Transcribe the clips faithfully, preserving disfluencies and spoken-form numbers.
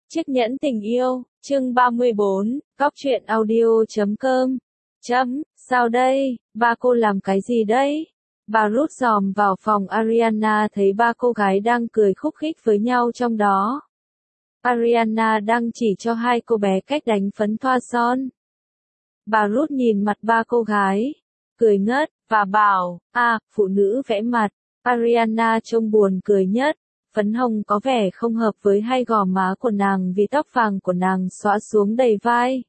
Chiếc nhẫn tình yêu, chương ba mươi bốn, góc truyện audio chấm com. Chấm, sao đây, ba cô làm cái gì đấy? Bà rút giòm vào phòng Ariana thấy ba cô gái đang cười khúc khích với nhau trong đó. Ariana đang chỉ cho hai cô bé cách đánh phấn thoa son. Bà rút nhìn mặt ba cô gái, cười ngất, và bảo, à, phụ nữ vẽ mặt. Ariana trông buồn cười nhất. Phấn hồng có vẻ không hợp với hai gò má của nàng vì tóc vàng của nàng xõa xuống đầy vai.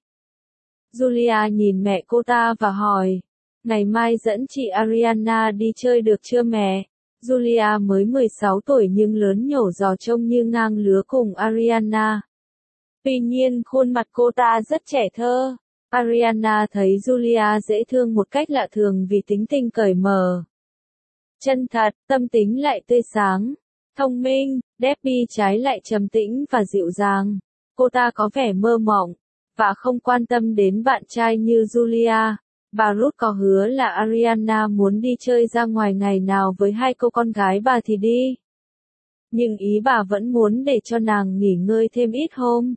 Julia nhìn mẹ cô ta và hỏi, ngày mai dẫn chị Ariana đi chơi được chưa mẹ? Julia mới mười sáu tuổi nhưng lớn nhổ giò trông như ngang lứa cùng Ariana. Tuy nhiên khuôn mặt cô ta rất trẻ thơ. Ariana thấy Julia dễ thương một cách lạ thường vì tính tình cởi mở. Chân thật, tâm tính lại tươi sáng. Thông minh, Debbie trái lại trầm tĩnh và dịu dàng. Cô ta có vẻ mơ mộng, và không quan tâm đến bạn trai như Julia. Bà Ruth có hứa là Ariana muốn đi chơi ra ngoài ngày nào với hai cô con gái bà thì đi. Nhưng ý bà vẫn muốn để cho nàng nghỉ ngơi thêm ít hôm.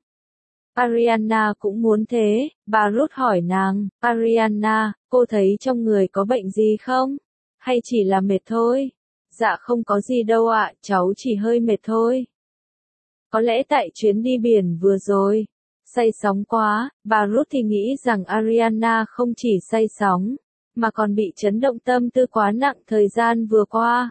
Ariana cũng muốn thế, bà Ruth hỏi nàng, Ariana, cô thấy trong người có bệnh gì không? Hay chỉ là mệt thôi? Dạ không có gì đâu ạ, cháu chỉ hơi mệt thôi. Có lẽ tại chuyến đi biển vừa rồi, say sóng quá, bà Ruth thì nghĩ rằng Ariana không chỉ say sóng, mà còn bị chấn động tâm tư quá nặng thời gian vừa qua.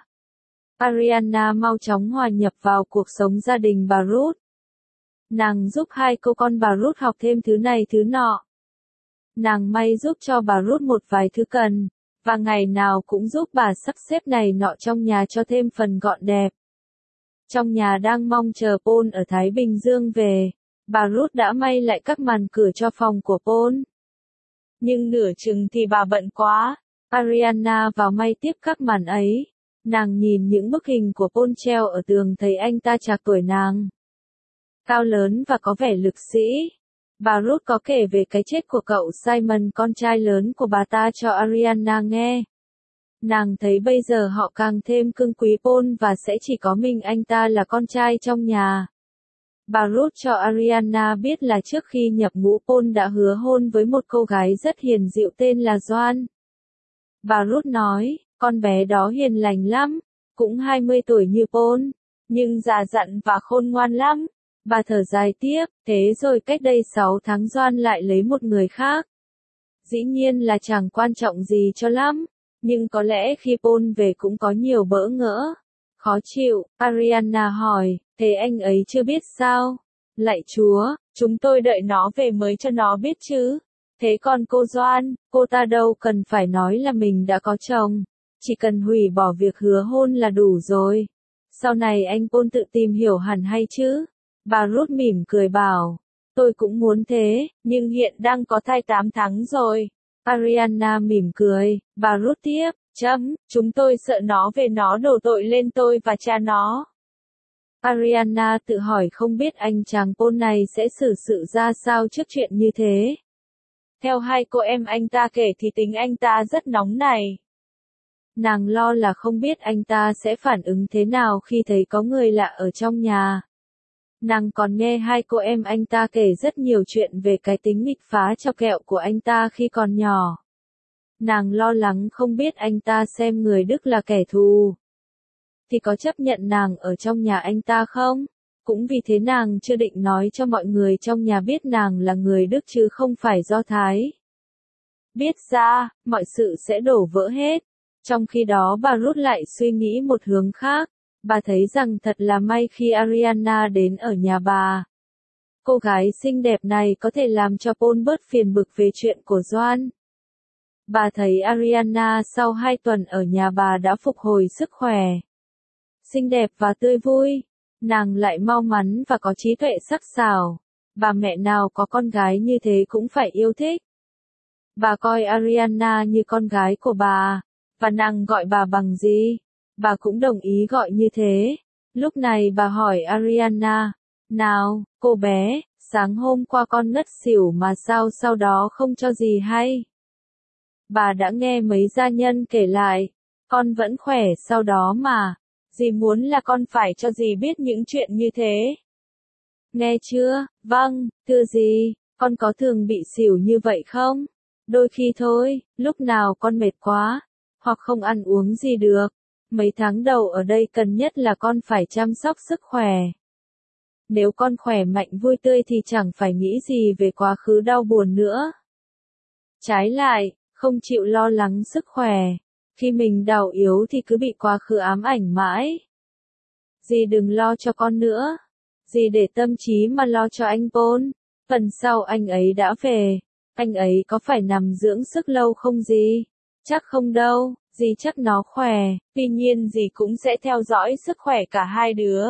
Ariana mau chóng hòa nhập vào cuộc sống gia đình bà Ruth. Nàng giúp hai cô con bà Ruth học thêm thứ này thứ nọ. Nàng may giúp cho bà Ruth một vài thứ cần. Và ngày nào cũng giúp bà sắp xếp này nọ trong nhà cho thêm phần gọn đẹp. Trong nhà đang mong chờ Paul ở Thái Bình Dương về, bà Ruth đã may lại các màn cửa cho phòng của Paul. Nhưng nửa chừng thì bà bận quá, Ariana vào may tiếp các màn ấy. Nàng nhìn những bức hình của Paul treo ở tường thấy anh ta trạc tuổi nàng. Cao lớn và có vẻ lực sĩ. Bà Ruth có kể về cái chết của cậu Simon con trai lớn của bà ta cho Ariana nghe. Nàng thấy bây giờ họ càng thêm cưng quý Paul và sẽ chỉ có mình anh ta là con trai trong nhà. Bà Ruth cho Ariana biết là trước khi nhập ngũ Paul đã hứa hôn với một cô gái rất hiền dịu tên là Joan. Bà Ruth nói, con bé đó hiền lành lắm, cũng hai mươi tuổi như Paul, nhưng già dặn và khôn ngoan lắm. Bà thở dài tiếp, thế rồi cách đây sáu tháng Doan lại lấy một người khác. Dĩ nhiên là chẳng quan trọng gì cho lắm, nhưng có lẽ khi Paul về cũng có nhiều bỡ ngỡ. Khó chịu, Ariana hỏi, thế anh ấy chưa biết sao? Lạy Chúa, chúng tôi đợi nó về mới cho nó biết chứ. Thế còn cô Doan, cô ta đâu cần phải nói là mình đã có chồng. Chỉ cần hủy bỏ việc hứa hôn là đủ rồi. Sau này anh Paul tự tìm hiểu hẳn hay chứ? Bà Ruth mỉm cười bảo, tôi cũng muốn thế, nhưng hiện đang có thai tám tháng rồi. Ariana mỉm cười, bà Ruth tiếp, chấm, chúng tôi sợ nó về nó đổ tội lên tôi và cha nó. Ariana tự hỏi không biết anh chàng Paul này sẽ xử sự ra sao trước chuyện như thế. Theo hai cô em anh ta kể thì tính anh ta rất nóng này. Nàng lo là không biết anh ta sẽ phản ứng thế nào khi thấy có người lạ ở trong nhà. Nàng còn nghe hai cô em anh ta kể rất nhiều chuyện về cái tính nghịch phá chọc ghẹo của anh ta khi còn nhỏ. Nàng lo lắng không biết anh ta xem người Đức là kẻ thù. Thì có chấp nhận nàng ở trong nhà anh ta không? Cũng vì thế nàng chưa định nói cho mọi người trong nhà biết nàng là người Đức chứ không phải Do Thái. Biết ra, mọi sự sẽ đổ vỡ hết. Trong khi đó bà Ruth lại suy nghĩ một hướng khác. Bà thấy rằng thật là may khi Ariana đến ở nhà bà. Cô gái xinh đẹp này có thể làm cho Paul bớt phiền bực về chuyện của Joan. Bà thấy Ariana sau hai tuần ở nhà bà đã phục hồi sức khỏe. Xinh đẹp và tươi vui. Nàng lại mau mắn và có trí tuệ sắc sảo. Bà mẹ nào có con gái như thế cũng phải yêu thích. Bà coi Ariana như con gái của bà. Và nàng gọi bà bằng gì? Bà cũng đồng ý gọi như thế. Lúc này bà hỏi Ariana, nào, cô bé, sáng hôm qua con ngất xỉu mà sao sau đó không cho gì hay? Bà đã nghe mấy gia nhân kể lại, con vẫn khỏe sau đó mà, dì muốn là con phải cho dì biết những chuyện như thế. Nghe chưa? Vâng, thưa gì, con có thường bị xỉu như vậy không? Đôi khi thôi, lúc nào con mệt quá, hoặc không ăn uống gì được. Mấy tháng đầu ở đây cần nhất là con phải chăm sóc sức khỏe. Nếu con khỏe mạnh vui tươi thì chẳng phải nghĩ gì về quá khứ đau buồn nữa. Trái lại, không chịu lo lắng sức khỏe. Khi mình đau yếu thì cứ bị quá khứ ám ảnh mãi. Dì đừng lo cho con nữa. Dì để tâm trí mà lo cho anh Paul. Phần sau anh ấy đã về. Anh ấy có phải nằm dưỡng sức lâu không dì? Chắc không đâu, dì chắc nó khỏe. Tuy nhiên dì cũng sẽ theo dõi sức khỏe cả hai đứa.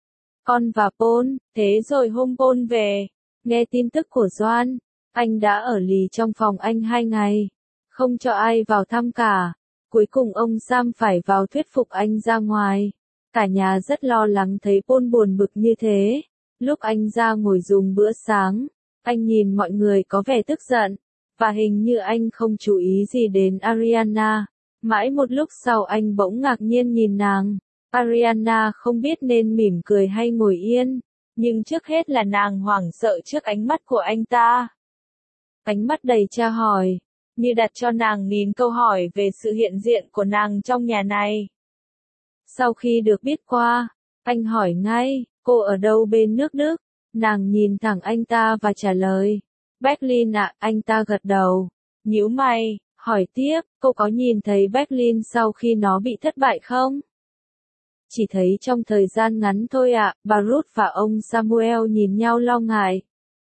Con và Paul, thế rồi hôm Paul về. Nghe tin tức của Doan. Anh đã ở lì trong phòng anh hai ngày. Không cho ai vào thăm cả. Cuối cùng ông Sam phải vào thuyết phục anh ra ngoài. Cả nhà rất lo lắng thấy Paul buồn bực như thế. Lúc anh ra ngồi dùng bữa sáng, anh nhìn mọi người có vẻ tức giận, và hình như anh không chú ý gì đến Ariana. Mãi một lúc sau anh bỗng ngạc nhiên nhìn nàng. Ariana không biết nên mỉm cười hay ngồi yên, nhưng trước hết là nàng hoảng sợ trước ánh mắt của anh ta. Ánh mắt đầy tra hỏi, như đặt cho nàng nghìn câu hỏi về sự hiện diện của nàng trong nhà này. Sau khi được biết qua, anh hỏi ngay, cô ở đâu bên nước Đức? Nàng nhìn thẳng anh ta và trả lời, Berlin ạ, anh ta gật đầu, nhíu mày, hỏi tiếp, cô có nhìn thấy Berlin sau khi nó bị thất bại không? Chỉ thấy trong thời gian ngắn thôi ạ, Baruch và ông Samuel nhìn nhau lo ngại.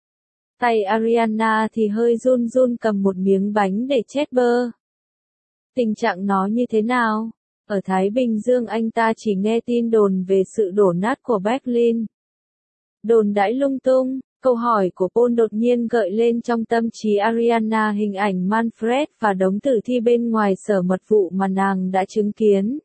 Tay Ariana thì hơi run run cầm một miếng bánh để chết bơ. Tình trạng nó như thế nào? Ở Thái Bình Dương anh ta chỉ nghe tin đồn về sự đổ nát của Berlin. Đồn đãi lung tung, câu hỏi của Paul đột nhiên gợi lên trong tâm trí Ariana hình ảnh Manfred và đống tử thi bên ngoài sở mật vụ mà nàng đã chứng kiến.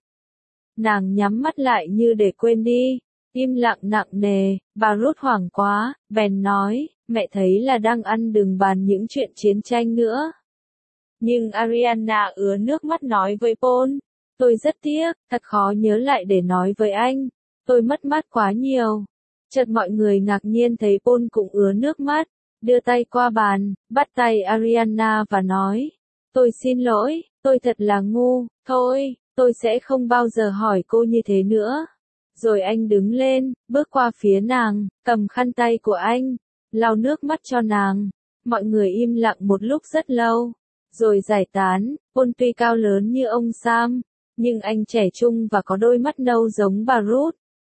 Nàng nhắm mắt lại như để quên đi, im lặng nặng nề, Baruch hoảng quá, bèn nói, mẹ thấy là đang ăn đừng bàn những chuyện chiến tranh nữa. Nhưng Ariana ứa nước mắt nói với Paul, tôi rất tiếc, thật khó nhớ lại để nói với anh, tôi mất mát quá nhiều. Chợt mọi người ngạc nhiên thấy Paul cũng ứa nước mắt, đưa tay qua bàn, bắt tay Ariana và nói, tôi xin lỗi, tôi thật là ngu, thôi, tôi sẽ không bao giờ hỏi cô như thế nữa. Rồi anh đứng lên, bước qua phía nàng, cầm khăn tay của anh, lau nước mắt cho nàng. Mọi người im lặng một lúc rất lâu, rồi giải tán. Paul tuy cao lớn như ông Sam, nhưng anh trẻ trung và có đôi mắt nâu giống Baruch.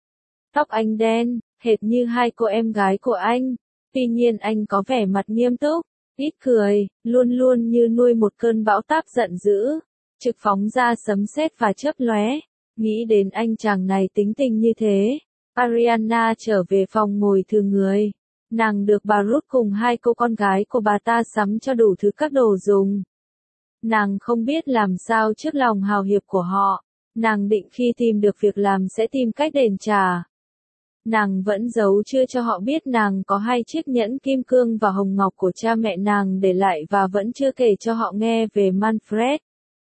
Tóc anh đen, hệt như hai cô em gái của anh. Tuy nhiên anh có vẻ mặt nghiêm túc, ít cười, luôn luôn như nuôi một cơn bão táp giận dữ, trực phóng ra sấm sét và chớp lóe. Nghĩ đến anh chàng này tính tình như thế, Ariana trở về phòng ngồi thừa người. Nàng được Baruch cùng hai cô con gái của bà ta sắm cho đủ thứ các đồ dùng. Nàng không biết làm sao trước lòng hào hiệp của họ. Nàng định khi tìm được việc làm sẽ tìm cách đền trả. Nàng vẫn giấu chưa cho họ biết nàng có hai chiếc nhẫn kim cương và hồng ngọc của cha mẹ nàng để lại và vẫn chưa kể cho họ nghe về Manfred.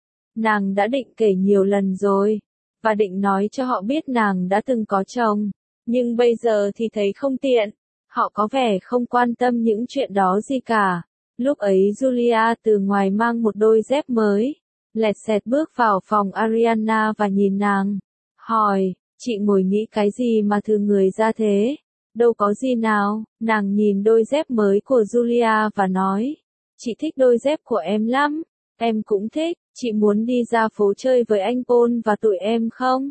Nàng đã định kể nhiều lần rồi, và định nói cho họ biết nàng đã từng có chồng, nhưng bây giờ thì thấy không tiện. Họ có vẻ không quan tâm những chuyện đó gì cả. Lúc ấy Julia từ ngoài mang một đôi dép mới, lẹt xẹt bước vào phòng Ariana và nhìn nàng, hỏi, chị ngồi nghĩ cái gì mà thừa người ra thế? Đâu có gì nào. Nàng nhìn đôi dép mới của Julia và nói, chị thích đôi dép của em lắm, em cũng thích, chị muốn đi ra phố chơi với anh Paul và tụi em không?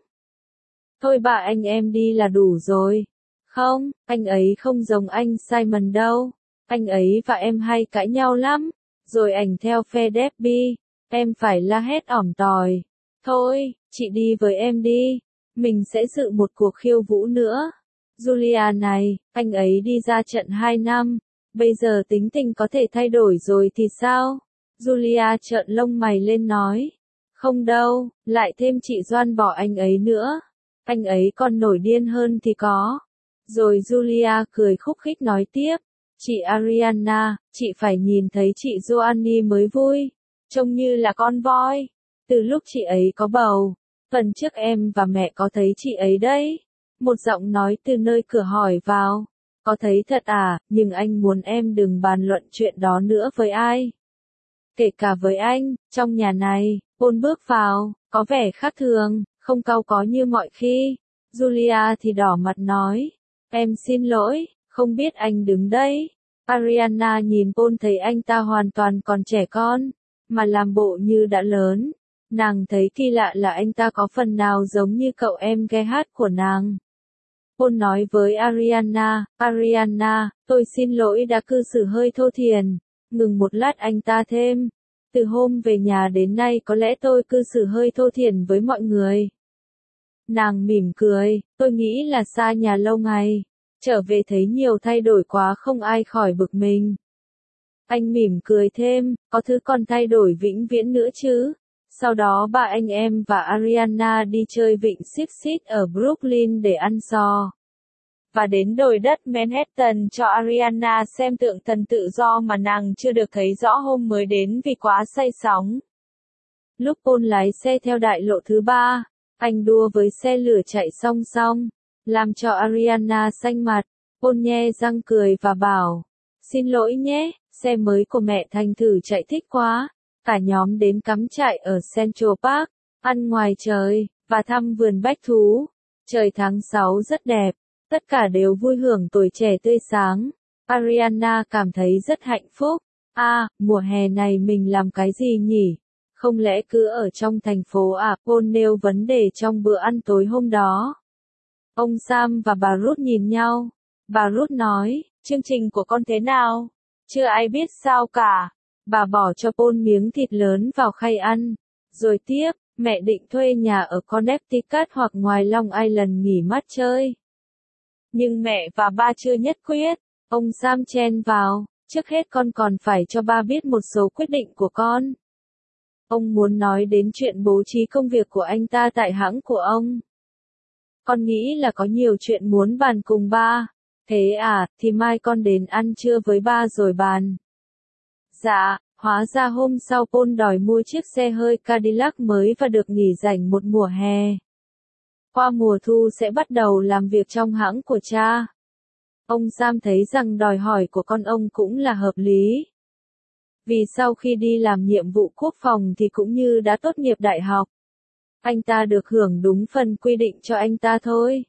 Thôi bà anh em đi là đủ rồi. Không, anh ấy không giống anh Simon đâu. Anh ấy và em hay cãi nhau lắm. Rồi ảnh theo phe Debbie. Em phải la hét ỏm tỏi. Thôi, chị đi với em đi. Mình sẽ dự một cuộc khiêu vũ nữa. Julia này, anh ấy đi ra trận hai năm. Bây giờ tính tình có thể thay đổi rồi thì sao? Julia trợn lông mày lên nói. Không đâu, lại thêm chị Doan bỏ anh ấy nữa. Anh ấy còn nổi điên hơn thì có. Rồi Julia cười khúc khích nói tiếp, chị Ariana, chị phải nhìn thấy chị Joanny mới vui, trông như là con voi, từ lúc chị ấy có bầu, tuần trước em và mẹ có thấy chị ấy đấy. Một giọng nói từ nơi cửa hỏi vào, có thấy thật à, nhưng anh muốn em đừng bàn luận chuyện đó nữa với ai. Kể cả với anh, trong nhà này, Paul bước vào, có vẻ khác thường, không cau có như mọi khi. Julia thì đỏ mặt nói, em xin lỗi, không biết anh đứng đây. Ariana nhìn Paul thấy anh ta hoàn toàn còn trẻ con, mà làm bộ như đã lớn. Nàng thấy kỳ lạ là anh ta có phần nào giống như cậu em Gerhard của nàng. Paul nói với Ariana, Ariana, tôi xin lỗi đã cư xử hơi thô thiển. Ngừng một lát anh ta thêm, từ hôm về nhà đến nay có lẽ tôi cư xử hơi thô thiển với mọi người. Nàng mỉm cười, tôi nghĩ là xa nhà lâu ngày, trở về thấy nhiều thay đổi quá không ai khỏi bực mình. Anh mỉm cười thêm, có thứ còn thay đổi vĩnh viễn nữa chứ. Sau đó ba anh em và Ariana đi chơi vịnh Sixit ở Brooklyn để ăn giò. Và đến đồi đất Manhattan cho Ariana xem tượng thần tự do mà nàng chưa được thấy rõ hôm mới đến vì quá say sóng. Lúc Paul lái xe theo đại lộ thứ ba, anh đua với xe lửa chạy song song, làm cho Ariana xanh mặt. Paul nhe răng cười và bảo, xin lỗi nhé, xe mới của mẹ thành thử chạy thích quá. Cả nhóm đến cắm trại ở Central Park, ăn ngoài trời, và thăm vườn bách thú. Trời tháng sáu rất đẹp, tất cả đều vui hưởng tuổi trẻ tươi sáng. Ariana cảm thấy rất hạnh phúc. À, mùa hè này mình làm cái gì nhỉ? Không lẽ cứ ở trong thành phố à? Paul nêu vấn đề trong bữa ăn tối hôm đó. Ông Sam và bà Ruth nhìn nhau. Bà Ruth nói, chương trình của con thế nào? Chưa ai biết sao cả. Bà bỏ cho Paul miếng thịt lớn vào khay ăn. Rồi tiếp, mẹ định thuê nhà ở Connecticut hoặc ngoài Long Island nghỉ mát chơi. Nhưng mẹ và ba chưa nhất quyết. Ông Sam chen vào, trước hết con còn phải cho ba biết một số quyết định của con. Ông muốn nói đến chuyện bố trí công việc của anh ta tại hãng của ông. Con nghĩ là có nhiều chuyện muốn bàn cùng ba. Thế à, thì mai con đến ăn trưa với ba rồi bàn. Dạ, hóa ra hôm sau Paul đòi mua chiếc xe hơi Cadillac mới và được nghỉ rảnh một mùa hè. Qua mùa thu sẽ bắt đầu làm việc trong hãng của cha. Ông Sam thấy rằng đòi hỏi của con ông cũng là hợp lý. Vì sau khi đi làm nhiệm vụ quốc phòng thì cũng như đã tốt nghiệp đại học. Anh ta được hưởng đúng phần quy định cho anh ta thôi.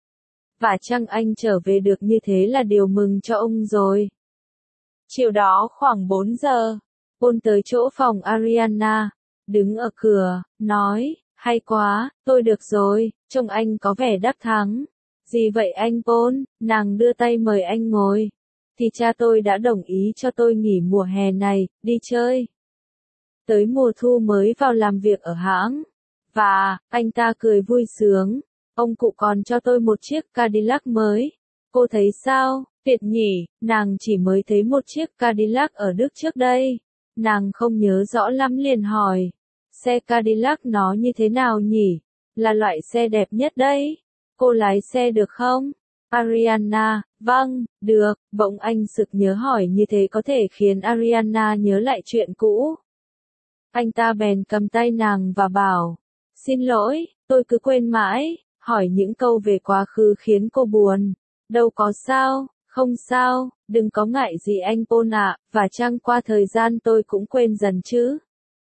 Và chăng anh trở về được như thế là điều mừng cho ông rồi. Chiều đó khoảng bốn giờ, Paul tới chỗ phòng Ariana, đứng ở cửa, nói, hay quá, tôi được rồi, trông anh có vẻ đắc thắng. Gì vậy anh Paul? Nàng đưa tay mời anh ngồi. Thì cha tôi đã đồng ý cho tôi nghỉ mùa hè này, đi chơi. Tới mùa thu mới vào làm việc ở hãng. Và, anh ta cười vui sướng, ông cụ còn cho tôi một chiếc Cadillac mới. Cô thấy sao? Tuyệt nhỉ, nàng chỉ mới thấy một chiếc Cadillac ở Đức trước đây. Nàng không nhớ rõ lắm liền hỏi. Xe Cadillac nó như thế nào nhỉ? Là loại xe đẹp nhất đấy. Cô lái xe được không? Ariana, vâng, được. Bỗng anh sực nhớ hỏi như thế có thể khiến Ariana nhớ lại chuyện cũ. Anh ta bèn cầm tay nàng và bảo. Xin lỗi, tôi cứ quên mãi. Hỏi những câu về quá khứ khiến cô buồn. Đâu có sao. Không sao, đừng có ngại gì anh Paul ạ, và chăng qua thời gian tôi cũng quên dần chứ.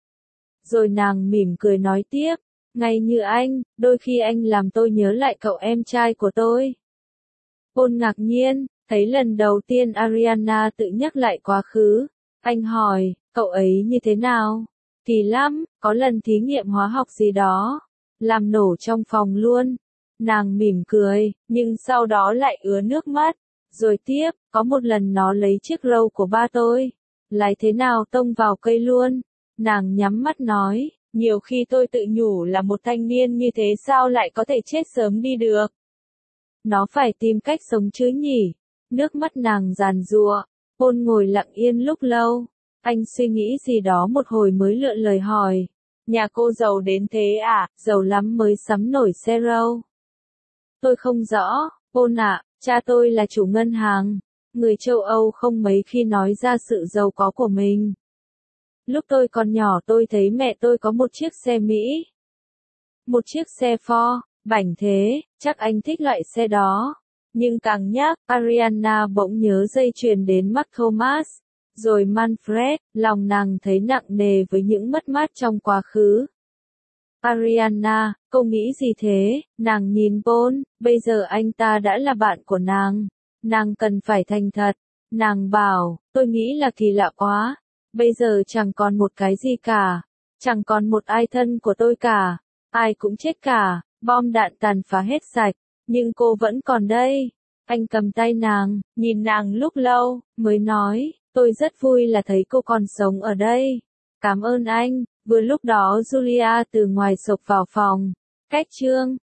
Rồi nàng mỉm cười nói tiếp, ngay như anh, đôi khi anh làm tôi nhớ lại cậu em trai của tôi. Paul ngạc nhiên, thấy lần đầu tiên Ariana tự nhắc lại quá khứ. Anh hỏi, cậu ấy như thế nào? Kỳ lắm, có lần thí nghiệm hóa học gì đó, làm nổ trong phòng luôn. Nàng mỉm cười, nhưng sau đó lại ứa nước mắt. Rồi tiếp, có một lần nó lấy chiếc râu của ba tôi, lái thế nào tông vào cây luôn. Nàng nhắm mắt nói, nhiều khi tôi tự nhủ là một thanh niên như thế sao lại có thể chết sớm đi được. Nó phải tìm cách sống chứ nhỉ. Nước mắt nàng giàn giụa. Paul ngồi lặng yên lúc lâu. Anh suy nghĩ gì đó một hồi mới lựa lời hỏi. Nhà cô giàu đến thế à, giàu lắm mới sắm nổi xe râu. Tôi không rõ, Paul ạ. Cha tôi là chủ ngân hàng, người châu Âu không mấy khi nói ra sự giàu có của mình. Lúc tôi còn nhỏ tôi thấy mẹ tôi có một chiếc xe Mỹ. Một chiếc xe Ford, bảnh thế, chắc anh thích loại xe đó. Nhưng càng nhắc, Ariana bỗng nhớ dây chuyền đến mắt Thomas. Rồi Manfred, lòng nàng thấy nặng nề với những mất mát trong quá khứ. Ariana, cô nghĩ gì thế? Nàng nhìn Paul, bây giờ anh ta đã là bạn của nàng. Nàng cần phải thành thật. Nàng bảo, tôi nghĩ là kỳ lạ quá. Bây giờ chẳng còn một cái gì cả. Chẳng còn một ai thân của tôi cả. Ai cũng chết cả, bom đạn tàn phá hết sạch. Nhưng cô vẫn còn đây. Anh cầm tay nàng, nhìn nàng lúc lâu, mới nói, tôi rất vui là thấy cô còn sống ở đây. Cảm ơn anh. Vừa lúc đó Julia từ ngoài sộc vào phòng. Cách chương